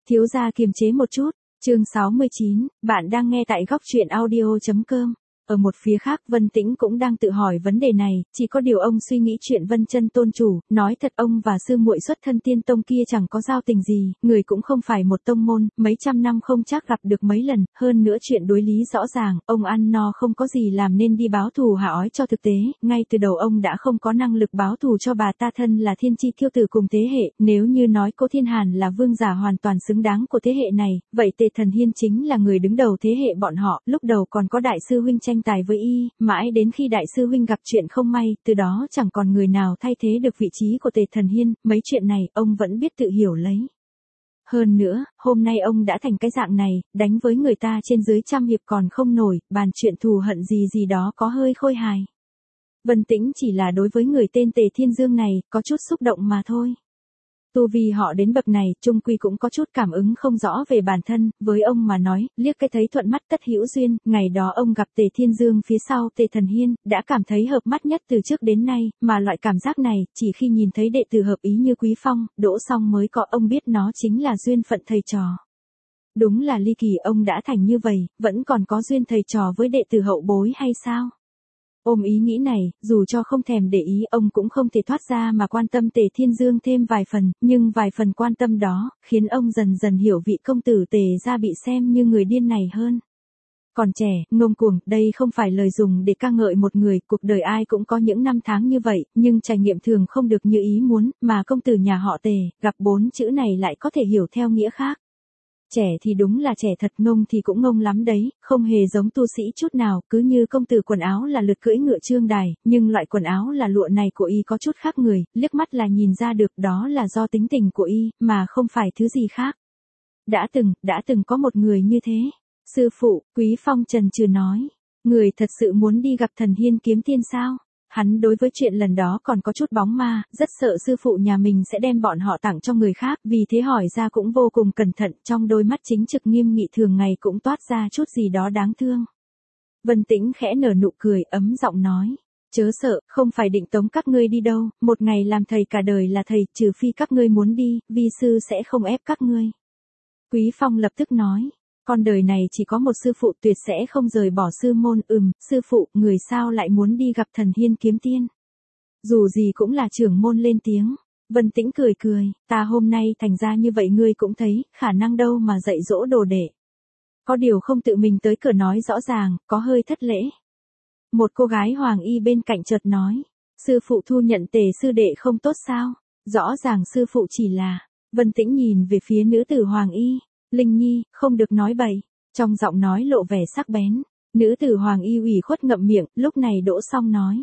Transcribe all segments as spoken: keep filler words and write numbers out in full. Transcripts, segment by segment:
Thiếu gia kiềm chế một chút. Chương sáu mươi chín, bạn đang nghe tại góc truyện audio chấm com. Ở một phía khác Vân Tĩnh cũng đang tự hỏi vấn đề này, chỉ có điều ông suy nghĩ chuyện Vân Chân tôn chủ, nói thật ông và sư muội xuất thân Tiên Tông kia chẳng có giao tình gì, người cũng không phải một tông môn, mấy trăm năm không chắc gặp được mấy lần, hơn nữa chuyện đối lý rõ ràng, ông ăn no không có gì làm nên đi báo thù hạ ói cho thực tế, ngay từ đầu ông đã không có năng lực báo thù cho bà ta thân là thiên chi kiêu tử cùng thế hệ, nếu như nói Cố Thiên Hàn là vương giả hoàn toàn xứng đáng của thế hệ này, vậy Tề Thần Hiên chính là người đứng đầu thế hệ bọn họ, lúc đầu còn có đại sư huynh tranh tài với y, mãi đến khi đại sư huynh gặp chuyện không may, từ đó chẳng còn người nào thay thế được vị trí của Tề Thần Hiên, mấy chuyện này, ông vẫn biết tự hiểu lấy. Hơn nữa, hôm nay ông đã thành cái dạng này, đánh với người ta trên dưới trăm hiệp còn không nổi, bàn chuyện thù hận gì gì đó có hơi khôi hài. Vân Tĩnh chỉ là đối với người tên Tề Thiên Dương này, có chút xúc động mà thôi. Tu vì họ đến bậc này, chung quy cũng có chút cảm ứng không rõ về bản thân, với ông mà nói, liếc cái thấy thuận mắt tất hữu duyên, ngày đó ông gặp Tề Thiên Dương phía sau Tề Thần Hiên, đã cảm thấy hợp mắt nhất từ trước đến nay, mà loại cảm giác này, chỉ khi nhìn thấy đệ tử hợp ý như Quý Phong, Đỗ Song mới có, ông biết nó chính là duyên phận thầy trò. Đúng là ly kỳ ông đã thành như vậy, vẫn còn có duyên thầy trò với đệ tử hậu bối hay sao? Ôm ý nghĩ này, dù cho không thèm để ý ông cũng không thể thoát ra mà quan tâm Tề Thiên Dương thêm vài phần, nhưng vài phần quan tâm đó, khiến ông dần dần hiểu vị công tử Tề gia bị xem như người điên này hơn. Còn trẻ, ngông cuồng, đây không phải lời dùng để ca ngợi một người, cuộc đời ai cũng có những năm tháng như vậy, nhưng trải nghiệm thường không được như ý muốn, mà công tử nhà họ Tề, gặp bốn chữ này lại có thể hiểu theo nghĩa khác. Trẻ thì đúng là trẻ thật, ngông thì cũng ngông lắm đấy, không hề giống tu sĩ chút nào, cứ như công tử quần áo là lượt cưỡi ngựa trương đài, nhưng loại quần áo là lụa này của y có chút khác người, liếc mắt là nhìn ra được đó là do tính tình của y, mà không phải thứ gì khác. Đã từng, đã từng có một người như thế. Sư phụ, Quý Phong trần trừ nói, người thật sự muốn đi gặp Thần Hiên kiếm tiên sao? Hắn đối với chuyện lần đó còn có chút bóng ma, rất sợ sư phụ nhà mình sẽ đem bọn họ tặng cho người khác, vì thế hỏi ra cũng vô cùng cẩn thận, trong đôi mắt chính trực nghiêm nghị thường ngày cũng toát ra chút gì đó đáng thương. Vân Tĩnh khẽ nở nụ cười, ấm giọng nói, chớ sợ, không phải định tống các ngươi đi đâu, một ngày làm thầy cả đời là thầy, trừ phi các ngươi muốn đi, vi sư sẽ không ép các ngươi. Quý Phong lập tức nói, con đời này chỉ có một sư phụ tuyệt sẽ không rời bỏ sư môn. Ừm, sư phụ, người sao lại muốn đi gặp Thần Hiên kiếm tiên? Dù gì cũng là trưởng môn lên tiếng. Vân Tĩnh cười cười, ta hôm nay thành ra như vậy ngươi cũng thấy, khả năng đâu mà dạy dỗ đồ đệ. Có điều không tự mình tới cửa nói rõ ràng, có hơi thất lễ. Một cô gái hoàng y bên cạnh chợt nói, sư phụ thu nhận Tề sư đệ không tốt sao? Rõ ràng sư phụ chỉ là, Vân Tĩnh nhìn về phía nữ tử hoàng y. Linh Nhi, không được nói bậy, trong giọng nói lộ vẻ sắc bén, nữ tử hoàng y ủy khuất ngậm miệng, lúc này Đỗ Song nói.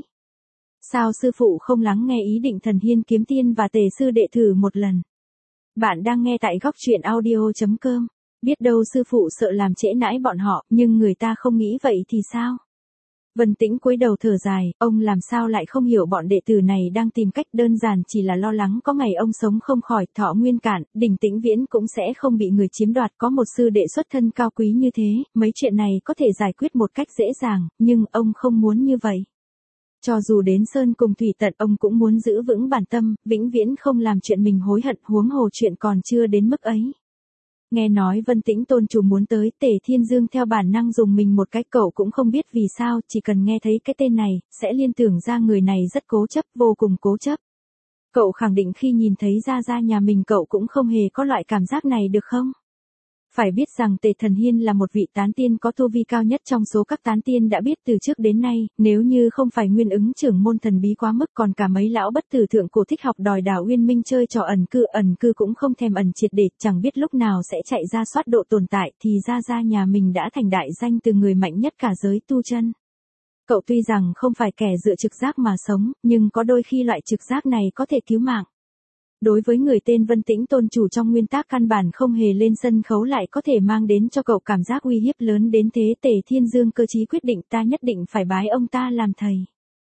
Sao sư phụ không lắng nghe ý định Thần Hiên kiếm tiên và Tề sư đệ thử một lần? Bạn đang nghe tại góc truyện audio chấm com, biết đâu sư phụ sợ làm trễ nãi bọn họ, nhưng người ta không nghĩ vậy thì sao? Vân Tĩnh cúi đầu thở dài, ông làm sao lại không hiểu bọn đệ tử này đang tìm cách, đơn giản chỉ là lo lắng có ngày ông sống không khỏi, thọ nguyên cạn, Đỉnh Tĩnh Viễn cũng sẽ không bị người chiếm đoạt, có một sư đệ xuất thân cao quý như thế, mấy chuyện này có thể giải quyết một cách dễ dàng, nhưng ông không muốn như vậy. Cho dù đến sơn cùng thủy tận ông cũng muốn giữ vững bản tâm, vĩnh viễn không làm chuyện mình hối hận, huống hồ chuyện còn chưa đến mức ấy. Nghe nói Vân Tĩnh tôn chủ muốn tới, Tề Thiên Dương theo bản năng dùng mình một cái, cậu cũng không biết vì sao, chỉ cần nghe thấy cái tên này, sẽ liên tưởng ra người này rất cố chấp, vô cùng cố chấp. Cậu khẳng định khi nhìn thấy Gia Gia nhà mình cậu cũng không hề có loại cảm giác này được không? Phải biết rằng Tề Thần Hiên là một vị tán tiên có tu vi cao nhất trong số các tán tiên đã biết từ trước đến nay, nếu như không phải nguyên ứng trưởng môn thần bí quá mức, còn cả mấy lão bất tử thượng cổ thích học đòi đảo Uyên Minh chơi trò ẩn cư, ẩn cư cũng không thèm ẩn triệt để, chẳng biết lúc nào sẽ chạy ra soát độ tồn tại, thì Gia Gia nhà mình đã thành đại danh từ người mạnh nhất cả giới tu chân. Cậu tuy rằng không phải kẻ dựa trực giác mà sống, nhưng có đôi khi loại trực giác này có thể cứu mạng. Đối với người tên Vân Tĩnh tôn chủ trong nguyên tắc căn bản không hề lên sân khấu lại có thể mang đến cho cậu cảm giác uy hiếp lớn đến thế, Tề Thiên Dương cơ chí quyết định ta nhất định phải bái ông ta làm thầy.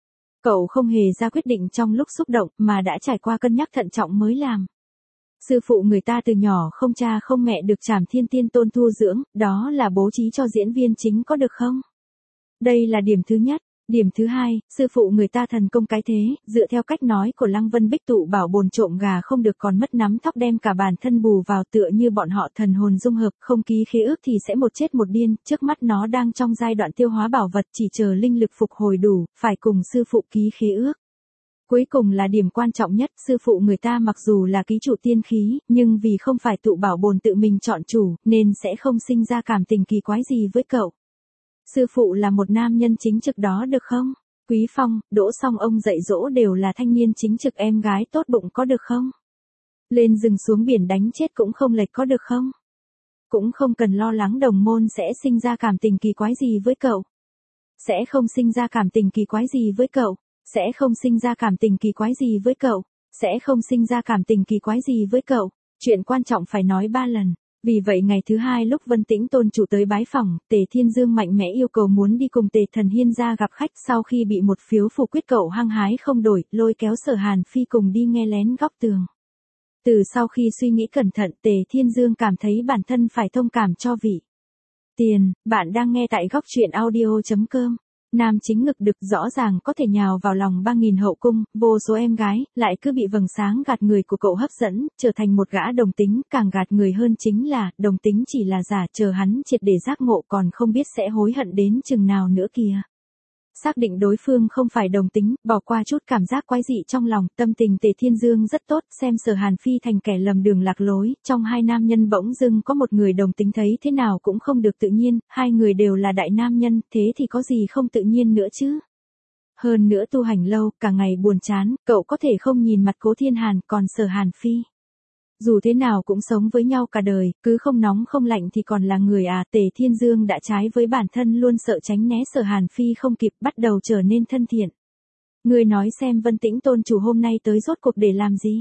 Cậu không hề ra quyết định trong lúc xúc động mà đã trải qua cân nhắc thận trọng mới làm. Sư phụ người ta từ nhỏ không cha không mẹ được Trảm Thiên Tiên Tôn thu dưỡng, đó là bố trí cho diễn viên chính có được không? Đây là điểm thứ nhất. Điểm thứ hai, sư phụ người ta thần công cái thế, dựa theo cách nói của Lăng Vân Bích tụ bảo bồn trộm gà không được còn mất nắm tóc đem cả bản thân bù vào tựa như bọn họ thần hồn dung hợp, không ký khế ước thì sẽ một chết một điên, trước mắt nó đang trong giai đoạn tiêu hóa bảo vật chỉ chờ linh lực phục hồi đủ, phải cùng sư phụ ký khế ước. Cuối cùng là điểm quan trọng nhất, sư phụ người ta mặc dù là ký chủ tiên khí, nhưng vì không phải tụ bảo bồn tự mình chọn chủ, nên sẽ không sinh ra cảm tình kỳ quái gì với cậu. Sư phụ là một nam nhân chính trực đó được không? Quý Phong, Đỗ Song ông dạy dỗ đều là thanh niên chính trực em gái tốt bụng có được không? Lên rừng xuống biển đánh chết cũng không lệch có được không? Cũng không cần lo lắng đồng môn sẽ sinh ra cảm tình kỳ quái gì với cậu. Sẽ không sinh ra cảm tình kỳ quái gì với cậu. Sẽ không sinh ra cảm tình kỳ quái gì với cậu. Sẽ không sinh ra cảm tình kỳ quái gì với cậu. Chuyện quan trọng phải nói ba lần. Vì vậy ngày thứ hai lúc Vân Tĩnh tôn chủ tới bái phỏng, Tề Thiên Dương mạnh mẽ yêu cầu muốn đi cùng Tề Thần Hiên ra gặp khách sau khi bị một phiếu phủ quyết cậu hăng hái không đổi, lôi kéo Sở Hàn Phi cùng đi nghe lén góc tường. Từ sau khi suy nghĩ cẩn thận Tề Thiên Dương cảm thấy bản thân phải thông cảm cho vị tiền, bạn đang nghe tại góc truyện audio chấm com. Nam chính ngực đực rõ ràng có thể nhào vào lòng ba nghìn hậu cung, vô số em gái, lại cứ bị vầng sáng gạt người của cậu hấp dẫn, trở thành một gã đồng tính, càng gạt người hơn chính là, đồng tính chỉ là giả, chờ hắn triệt để giác ngộ còn không biết sẽ hối hận đến chừng nào nữa kìa. Xác định đối phương không phải đồng tính, bỏ qua chút cảm giác quái dị trong lòng, tâm tình Tề Thiên Dương rất tốt, xem Sở Hàn Phi thành kẻ lầm đường lạc lối, trong hai nam nhân bỗng dưng có một người đồng tính thấy thế nào cũng không được tự nhiên, hai người đều là đại nam nhân, thế thì có gì không tự nhiên nữa chứ. Hơn nữa tu hành lâu, cả ngày buồn chán, cậu có thể không nhìn mặt Cố Thiên Hàn, còn Sở Hàn Phi. Dù thế nào cũng sống với nhau cả đời, cứ không nóng không lạnh thì còn là người à. Tề Thiên Dương đã trái với bản thân luôn sợ tránh né Sở Hàn Phi không kịp, bắt đầu trở nên thân thiện. Người nói xem Vân Tĩnh tôn chủ hôm nay tới rốt cuộc để làm gì?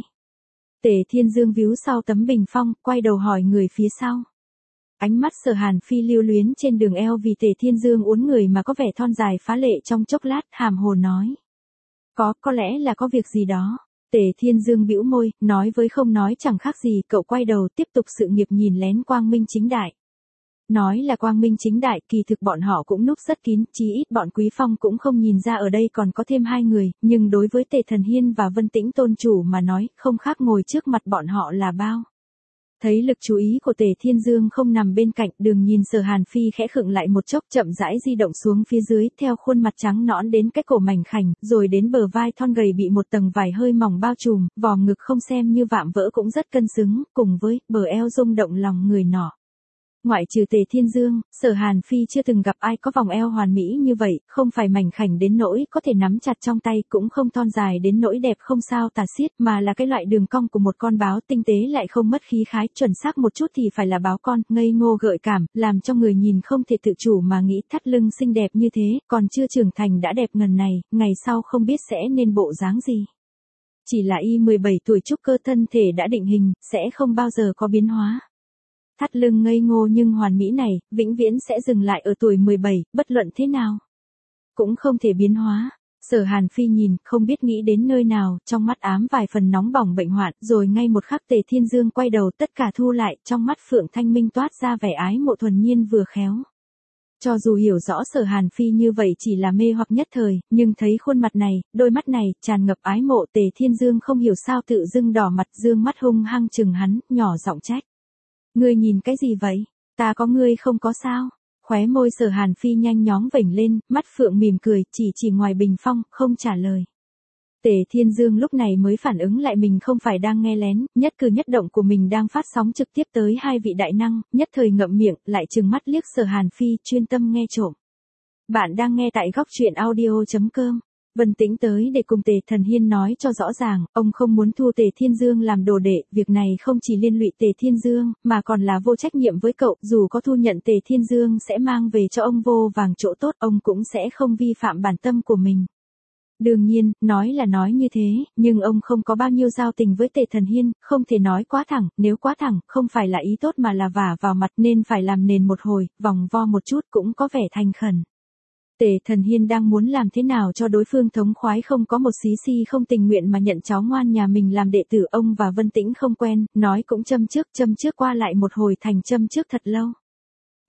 Tề Thiên Dương víu sau tấm bình phong, quay đầu hỏi người phía sau. Ánh mắt Sở Hàn Phi lưu luyến trên đường eo vì Tề Thiên Dương uốn người mà có vẻ thon dài phá lệ trong chốc lát, hàm hồ nói. Có, có lẽ là có việc gì đó. Tề Thiên Dương bĩu môi, nói với không nói chẳng khác gì, cậu quay đầu tiếp tục sự nghiệp nhìn lén quang minh chính đại. Nói là quang minh chính đại, kỳ thực bọn họ cũng núp rất kín, chí ít bọn Quý Phong cũng không nhìn ra ở đây còn có thêm hai người, nhưng đối với Tề Thần Hiên và Vân Tĩnh tôn chủ mà nói, không khác ngồi trước mặt bọn họ là bao. Thấy lực chú ý của Tề Thiên Dương không nằm bên cạnh, đường nhìn Sở Hàn Phi khẽ khựng lại một chốc, chậm rãi di động xuống phía dưới, theo khuôn mặt trắng nõn đến cái cổ mảnh khảnh, rồi đến bờ vai thon gầy bị một tầng vải hơi mỏng bao trùm, vòm ngực không xem như vạm vỡ cũng rất cân xứng, cùng với bờ eo rung động lòng người nọ. Ngoại trừ Tề Thiên Dương, Sở Hàn Phi chưa từng gặp ai có vòng eo hoàn mỹ như vậy, không phải mảnh khảnh đến nỗi có thể nắm chặt trong tay, cũng không thon dài đến nỗi đẹp không sao tả xiết, mà là cái loại đường cong của một con báo tinh tế lại không mất khí khái, chuẩn xác một chút thì phải là báo con, ngây ngô gợi cảm, làm cho người nhìn không thể tự chủ mà nghĩ thắt lưng xinh đẹp như thế, còn chưa trưởng thành đã đẹp ngần này, ngày sau không biết sẽ nên bộ dáng gì. Chỉ là y mười bảy tuổi trúc cơ thân thể đã định hình, sẽ không bao giờ có biến hóa. Thắt lưng ngây ngô nhưng hoàn mỹ này, vĩnh viễn sẽ dừng lại ở tuổi mười bảy, bất luận thế nào. Cũng không thể biến hóa. Sở Hàn Phi nhìn, không biết nghĩ đến nơi nào, trong mắt ám vài phần nóng bỏng bệnh hoạn, rồi ngay một khắc Tề Thiên Dương quay đầu tất cả thu lại, trong mắt Phượng Thanh Minh toát ra vẻ ái mộ thuần nhiên vừa khéo. Cho dù hiểu rõ Sở Hàn Phi như vậy chỉ là mê hoặc nhất thời, nhưng thấy khuôn mặt này, đôi mắt này, tràn ngập ái mộ, Tề Thiên Dương không hiểu sao tự dưng đỏ mặt, dương mắt hung hăng chừng hắn, nhỏ giọng trách. Ngươi nhìn cái gì vậy? Ta có ngươi không có sao? Khóe môi Sở Hàn Phi nhanh nhóng vểnh lên, mắt Phượng mỉm cười, chỉ chỉ ngoài bình phong, không trả lời. Tề Thiên Dương lúc này mới phản ứng lại mình không phải đang nghe lén, nhất cử nhất động của mình đang phát sóng trực tiếp tới hai vị đại năng, nhất thời ngậm miệng, lại trừng mắt liếc Sở Hàn Phi, chuyên tâm nghe trộm. Bạn đang nghe tại góc truyện audio chấm com. Vân Tĩnh tới để cùng Tề Thần Hiên nói cho rõ ràng, ông không muốn thu Tề Thiên Dương làm đồ đệ, việc này không chỉ liên lụy Tề Thiên Dương, mà còn là vô trách nhiệm với cậu, dù có thu nhận Tề Thiên Dương sẽ mang về cho ông vô vàng chỗ tốt, ông cũng sẽ không vi phạm bản tâm của mình. Đương nhiên, nói là nói như thế, nhưng ông không có bao nhiêu giao tình với Tề Thần Hiên, không thể nói quá thẳng, nếu quá thẳng, không phải là ý tốt mà là vả vào mặt nên phải làm nền một hồi, vòng vo một chút cũng có vẻ thành khẩn. Tề Thần Hiên đang muốn làm thế nào cho đối phương thống khoái không có một xí xi không tình nguyện mà nhận cháu ngoan nhà mình làm đệ tử, ông và Vân Tĩnh không quen, nói cũng châm trước châm trước qua lại một hồi thành châm trước thật lâu.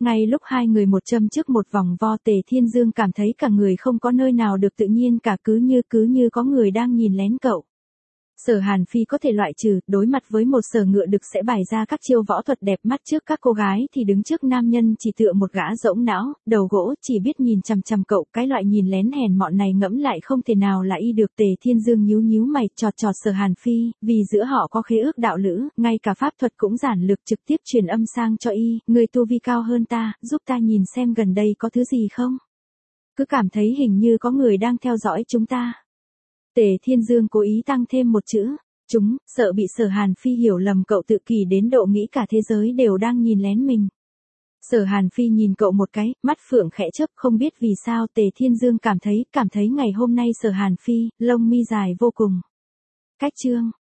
Ngay lúc hai người một châm trước một vòng vo, Tề Thiên Dương cảm thấy cả người không có nơi nào được tự nhiên cả, cứ như cứ như có người đang nhìn lén cậu. Sở Hàn Phi có thể loại trừ, đối mặt với một Sở Ngựa Đực sẽ bày ra các chiêu võ thuật đẹp mắt trước các cô gái thì đứng trước nam nhân chỉ tựa một gã rỗng não, đầu gỗ, chỉ biết nhìn chằm chằm cậu, cái loại nhìn lén hèn mọn này ngẫm lại không thể nào là y được. Tề Thiên Dương nhíu nhíu mày, chọt chọt Sở Hàn Phi, vì giữa họ có khế ước đạo lữ, ngay cả pháp thuật cũng giản lược trực tiếp truyền âm sang cho y, người tu vi cao hơn ta, giúp ta nhìn xem gần đây có thứ gì không? Cứ cảm thấy hình như có người đang theo dõi chúng ta. Tề Thiên Dương cố ý tăng thêm một chữ, chúng, sợ bị Sở Hàn Phi hiểu lầm cậu tự kỷ đến độ nghĩ cả thế giới đều đang nhìn lén mình. Sở Hàn Phi nhìn cậu một cái, mắt phượng khẽ chớp, không biết vì sao Tề Thiên Dương cảm thấy, cảm thấy ngày hôm nay Sở Hàn Phi, lông mi dài vô cùng. Cách chương